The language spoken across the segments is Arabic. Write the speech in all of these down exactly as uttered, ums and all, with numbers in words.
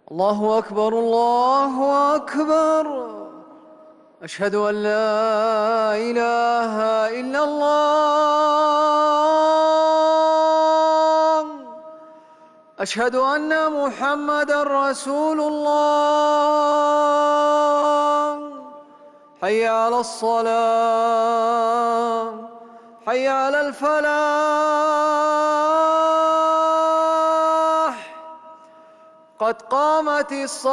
الله أكبر الله أكبر. أشهد أن لا إله إلا الله. أشهد أن محمدًا رسول الله. حي على الصلاة، حي على الفلاح، قد قامت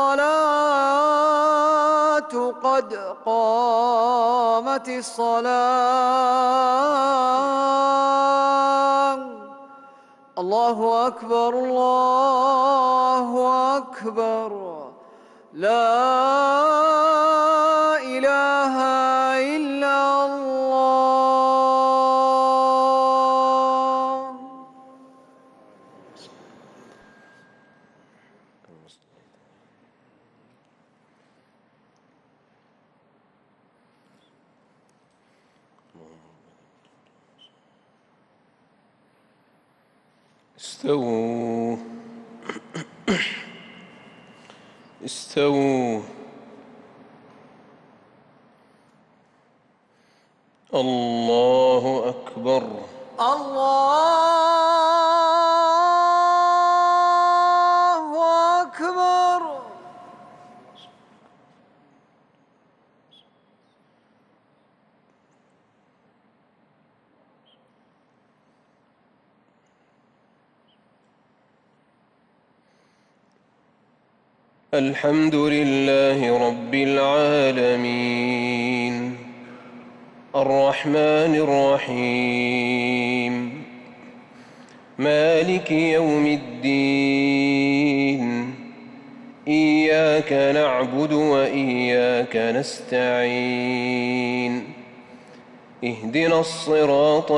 الصلاة، قد قامت الصلاة. الله أكبر الله أكبر. لا إله إلا الله. استووا استووا. الله أكبر. الله أكبر. الحمد لله رب العالمين الرحمن الرحيم مالك يوم الدين. إياك نعبد وإياك نستعين. اهدنا الصراط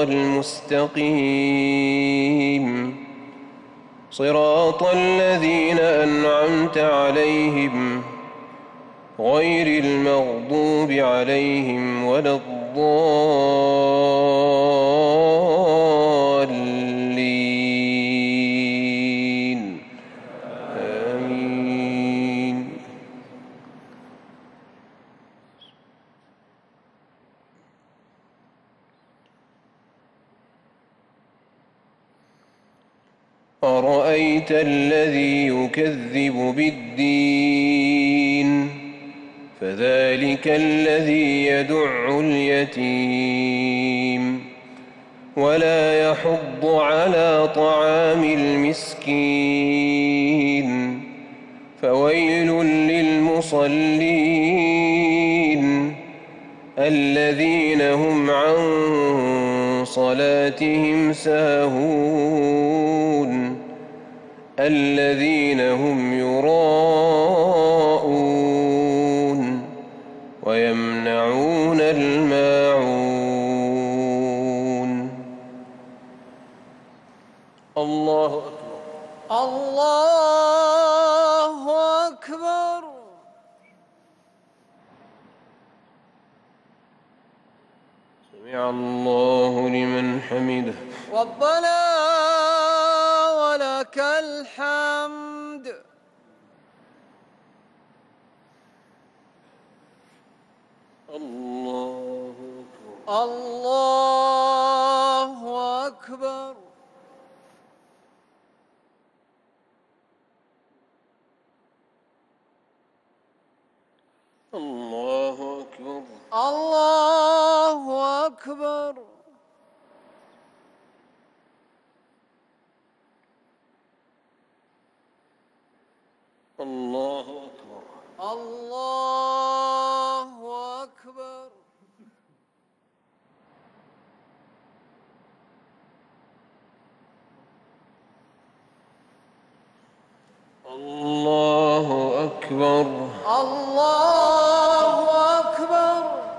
المستقيم صراط الذين أنعمت عليهم غير المغضوب عليهم ولا الضالين. آمين. أرأيت الذي يكذب بالدين فذلك الذي يدع اليتيم ولا يحض على طعام المسكين. فويل للمصلين الذين هم عن صلاتهم ساهون الذين هم يراءون ويمنعون الماعون. الله أكبر. الله أكبر. سمع الله لمن حمده. ربنا ولك الحمد. الله أكبر. الله أكبر. الله أكبر. الله أكبر. الله أكبر. الله أكبر. الله أكبر. الله أكبر.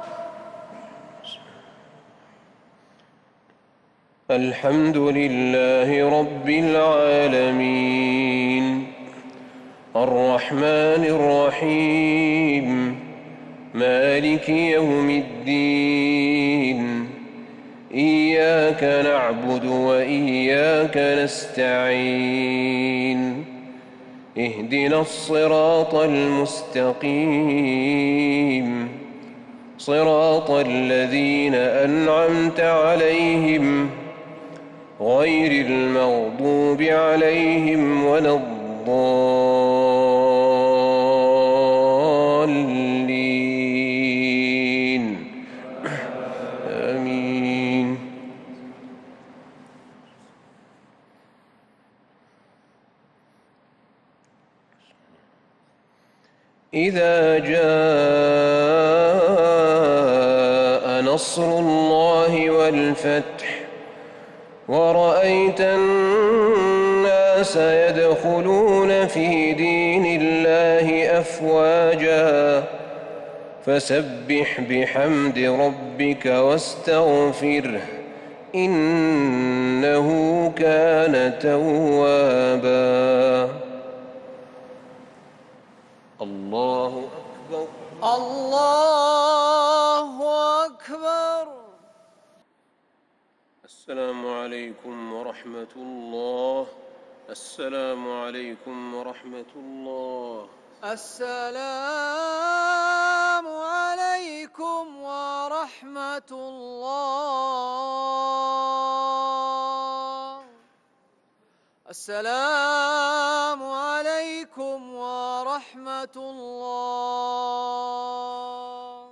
الحمد لله رب العالمين الرحمن الرحيم مالك يوم الدين. إياك نعبد وإياك نستعين. اهدنا الصراط المستقيم صراط الذين أنعمت عليهم غير المغضوب عليهم ولا الضالين آمين. إذا جاء نصر الله والفتح ورأيت الناس يدخلون في دين الله أفواجا فسبح بحمد ربك واستغفره إنه كان توابا. الله أكبر. الله أكبر. السلام عليكم ورحمة الله. السلام عليكم ورحمة الله. السلام عليكم ورحمة الله. السلام عليكم ورحمة الله.